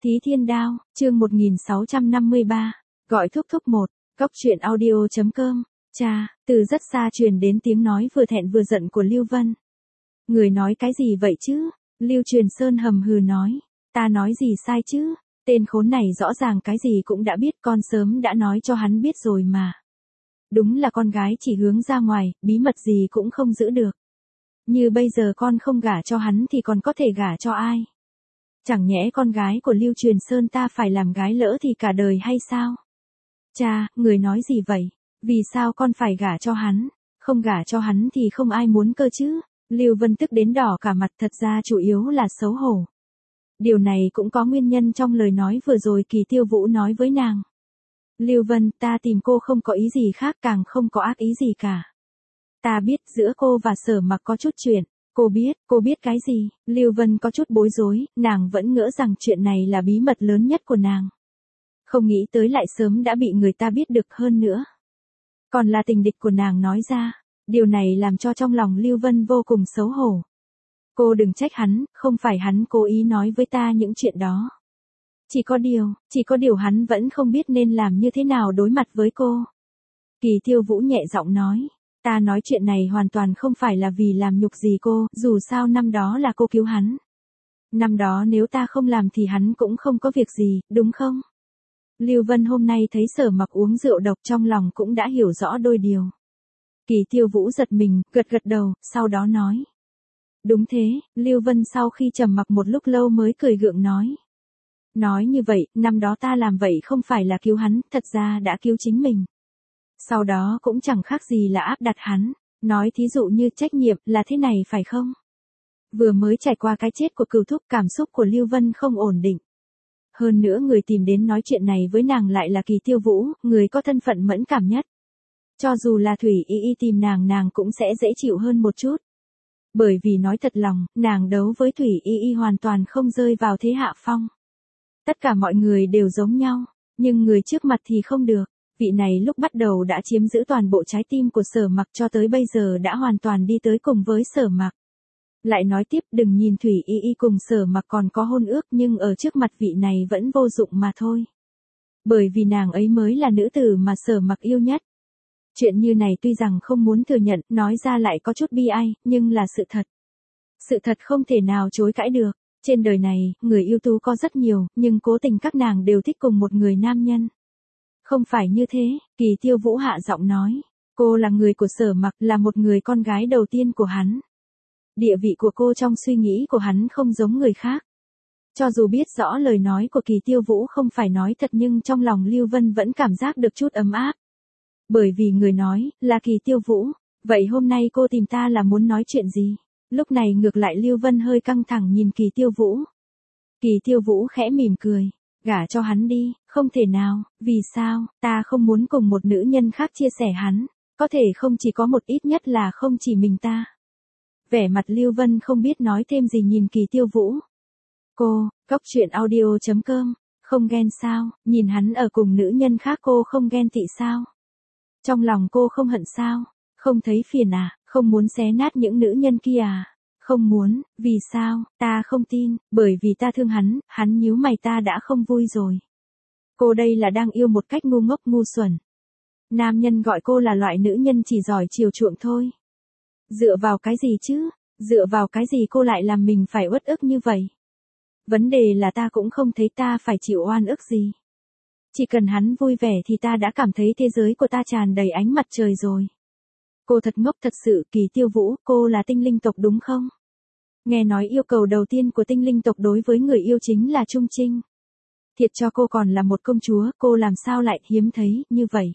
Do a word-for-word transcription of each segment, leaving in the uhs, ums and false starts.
Thí Thiên Đao, chương một nghìn sáu trăm năm mươi ba, gọi thúc thúc một, cóc truyện audio.com, cha, từ rất xa truyền đến tiếng nói vừa thẹn vừa giận của Lưu Vân. Người nói cái gì vậy chứ? Lưu Truyền Sơn hầm hừ nói, ta nói gì sai chứ? Tên khốn này rõ ràng cái gì cũng đã biết, con sớm đã nói cho hắn biết rồi mà. Đúng là con gái chỉ hướng ra ngoài, bí mật gì cũng không giữ được. Như bây giờ con không gả cho hắn thì còn có thể gả cho ai? Chẳng nhẽ con gái của Lưu Truyền Sơn ta phải làm gái lỡ thì cả đời hay sao? Cha, người nói gì vậy? Vì sao con phải gả cho hắn? Không gả cho hắn thì không ai muốn cơ chứ? Lưu Vân tức đến đỏ cả mặt, thật ra chủ yếu là xấu hổ. Điều này cũng có nguyên nhân trong lời nói vừa rồi Kỳ Tiêu Vũ nói với nàng. Lưu Vân, ta tìm cô không có ý gì khác, càng không có ác ý gì cả. Ta biết giữa cô và Sở Mặc có chút chuyện. Cô biết, cô biết cái gì? Lưu Vân có chút bối rối, nàng vẫn ngỡ rằng chuyện này là bí mật lớn nhất của nàng. Không nghĩ tới lại sớm đã bị người ta biết được, hơn nữa. Còn là tình địch của nàng nói ra. Điều này làm cho trong lòng Lưu Vân vô cùng xấu hổ. Cô đừng trách hắn, không phải hắn cố ý nói với ta những chuyện đó. Chỉ có điều, chỉ có điều hắn vẫn không biết nên làm như thế nào đối mặt với cô. Kỳ Tiêu Vũ nhẹ giọng nói. Ta nói chuyện này hoàn toàn không phải là vì làm nhục gì cô, dù sao năm đó là cô cứu hắn. Năm đó nếu ta không làm thì hắn cũng không có việc gì, đúng không? Lưu Vân hôm nay thấy Sở Mặc uống rượu độc trong lòng cũng đã hiểu rõ đôi điều. Kỳ Tiêu Vũ giật mình, gật gật đầu, sau đó nói. Đúng thế, Lưu Vân sau khi trầm mặc một lúc lâu mới cười gượng nói. Nói như vậy, năm đó ta làm vậy không phải là cứu hắn, thật ra đã cứu chính mình. Sau đó cũng chẳng khác gì là áp đặt hắn, nói thí dụ như trách nhiệm là thế này phải không? Vừa mới trải qua cái chết của Cửu Thúc, cảm xúc của Lưu Vân không ổn định. Hơn nữa người tìm đến nói chuyện này với nàng lại là Kỳ Tiêu Vũ, người có thân phận mẫn cảm nhất. Cho dù là Thủy Y Y tìm nàng, nàng cũng sẽ dễ chịu hơn một chút. Bởi vì nói thật lòng, nàng đấu với Thủy Y Y hoàn toàn không rơi vào thế hạ phong. Tất cả mọi người đều giống nhau, nhưng người trước mặt thì không được. Vị này lúc bắt đầu đã chiếm giữ toàn bộ trái tim của Sở Mặc, cho tới bây giờ đã hoàn toàn đi tới cùng với Sở Mặc. Lại nói tiếp, đừng nhìn Thủy Y Y cùng Sở Mặc còn có hôn ước, nhưng ở trước mặt vị này vẫn vô dụng mà thôi. Bởi vì nàng ấy mới là nữ tử mà Sở Mặc yêu nhất. Chuyện như này tuy rằng không muốn thừa nhận, nói ra lại có chút bi ai, nhưng là sự thật. Sự thật không thể nào chối cãi được. Trên đời này, người ưu tú có rất nhiều, nhưng cố tình các nàng đều thích cùng một người nam nhân. Không phải như thế, Kỳ Tiêu Vũ hạ giọng nói. Cô là người của Sở Mặc, là một người con gái đầu tiên của hắn. Địa vị của cô trong suy nghĩ của hắn không giống người khác. Cho dù biết rõ lời nói của Kỳ Tiêu Vũ không phải nói thật, nhưng trong lòng Lưu Vân vẫn cảm giác được chút ấm áp. Bởi vì người nói, là Kỳ Tiêu Vũ. Vậy hôm nay cô tìm ta là muốn nói chuyện gì? Lúc này ngược lại Lưu Vân hơi căng thẳng nhìn Kỳ Tiêu Vũ. Kỳ Tiêu Vũ khẽ mỉm cười. Gả cho hắn đi, không thể nào, vì sao, ta không muốn cùng một nữ nhân khác chia sẻ hắn, có thể không chỉ có một, ít nhất là không chỉ mình ta. Vẻ mặt Lưu Vân không biết nói thêm gì nhìn Kỳ Tiêu Vũ. Cô, cóc truyện audio.com, không ghen sao, nhìn hắn ở cùng nữ nhân khác cô không ghen tị sao? Trong lòng cô không hận sao? Không thấy phiền à, không muốn xé nát những nữ nhân kia à? Không muốn, vì sao, ta không tin, bởi vì ta thương hắn, hắn nhíu mày ta đã không vui rồi. Cô đây là đang yêu một cách ngu ngốc ngu xuẩn. Nam nhân gọi cô là loại nữ nhân chỉ giỏi chiều chuộng thôi. Dựa vào cái gì chứ, dựa vào cái gì cô lại làm mình phải uất ức như vậy? Vấn đề là ta cũng không thấy ta phải chịu oan ức gì. Chỉ cần hắn vui vẻ thì ta đã cảm thấy thế giới của ta tràn đầy ánh mặt trời rồi. Cô thật ngốc thật sự, Kỳ Tiêu Vũ, cô là tinh linh tộc đúng không? Nghe nói yêu cầu đầu tiên của tinh linh tộc đối với người yêu chính là trung trinh. Thiệt cho cô còn là một công chúa, cô làm sao lại hiếm thấy như vậy?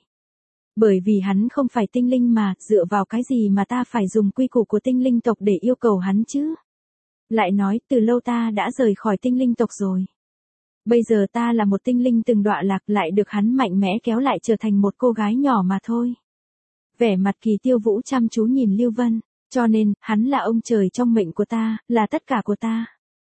Bởi vì hắn không phải tinh linh mà, dựa vào cái gì mà ta phải dùng quy củ của tinh linh tộc để yêu cầu hắn chứ? Lại nói, từ lâu ta đã rời khỏi tinh linh tộc rồi. Bây giờ ta là một tinh linh từng đọa lạc, lại được hắn mạnh mẽ kéo lại trở thành một cô gái nhỏ mà thôi. Vẻ mặt Kỳ Tiêu Vũ chăm chú nhìn Lưu Vân, cho nên, hắn là ông trời trong mệnh của ta, là tất cả của ta.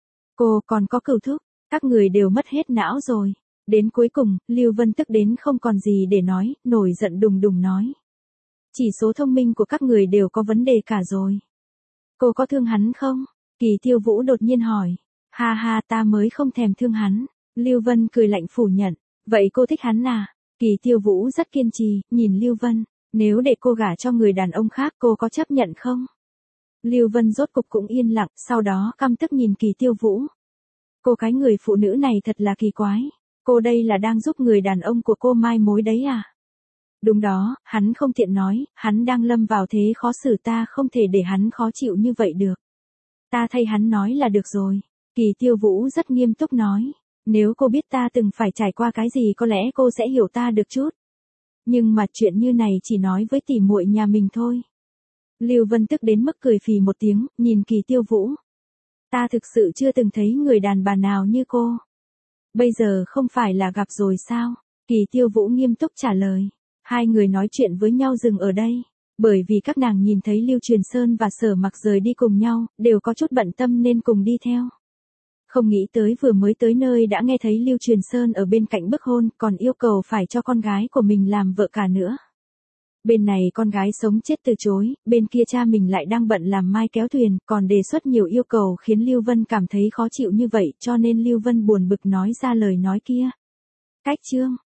Cô còn có Cửu Thúc, các người đều mất hết não rồi. Đến cuối cùng, Lưu Vân tức đến không còn gì để nói, nổi giận đùng đùng nói. Chỉ số thông minh của các người đều có vấn đề cả rồi. Cô có thương hắn không? Kỳ Tiêu Vũ đột nhiên hỏi. Ha ha, ta mới không thèm thương hắn. Lưu Vân cười lạnh phủ nhận. Vậy cô thích hắn à? Kỳ Tiêu Vũ rất kiên trì, nhìn Lưu Vân. Nếu để cô gả cho người đàn ông khác cô có chấp nhận không? Lưu Vân rốt cục cũng yên lặng, sau đó căm tức nhìn Kỳ Tiêu Vũ. Cô cái người phụ nữ này thật là kỳ quái. Cô đây là đang giúp người đàn ông của cô mai mối đấy à? Đúng đó, hắn không tiện nói, hắn đang lâm vào thế khó xử, ta không thể để hắn khó chịu như vậy được. Ta thay hắn nói là được rồi. Kỳ Tiêu Vũ rất nghiêm túc nói. Nếu cô biết ta từng phải trải qua cái gì có lẽ cô sẽ hiểu ta được chút. Nhưng mà chuyện như này chỉ nói với tỉ muội nhà mình thôi. Lưu Vân tức đến mức cười phì một tiếng, nhìn Kỳ Tiêu Vũ. Ta thực sự chưa từng thấy người đàn bà nào như cô. Bây giờ không phải là gặp rồi sao? Kỳ Tiêu Vũ nghiêm túc trả lời. Hai người nói chuyện với nhau dừng ở đây. Bởi vì các nàng nhìn thấy Lưu Truyền Sơn và Sở Mặc rời đi cùng nhau, đều có chút bận tâm nên cùng đi theo. Không nghĩ tới vừa mới tới nơi đã nghe thấy Lưu Truyền Sơn ở bên cạnh bức hôn, còn yêu cầu phải cho con gái của mình làm vợ cả nữa. Bên này con gái sống chết từ chối, bên kia cha mình lại đang bận làm mai kéo thuyền, còn đề xuất nhiều yêu cầu khiến Lưu Vân cảm thấy khó chịu như vậy, cho nên Lưu Vân buồn bực nói ra lời nói kia. Cách chương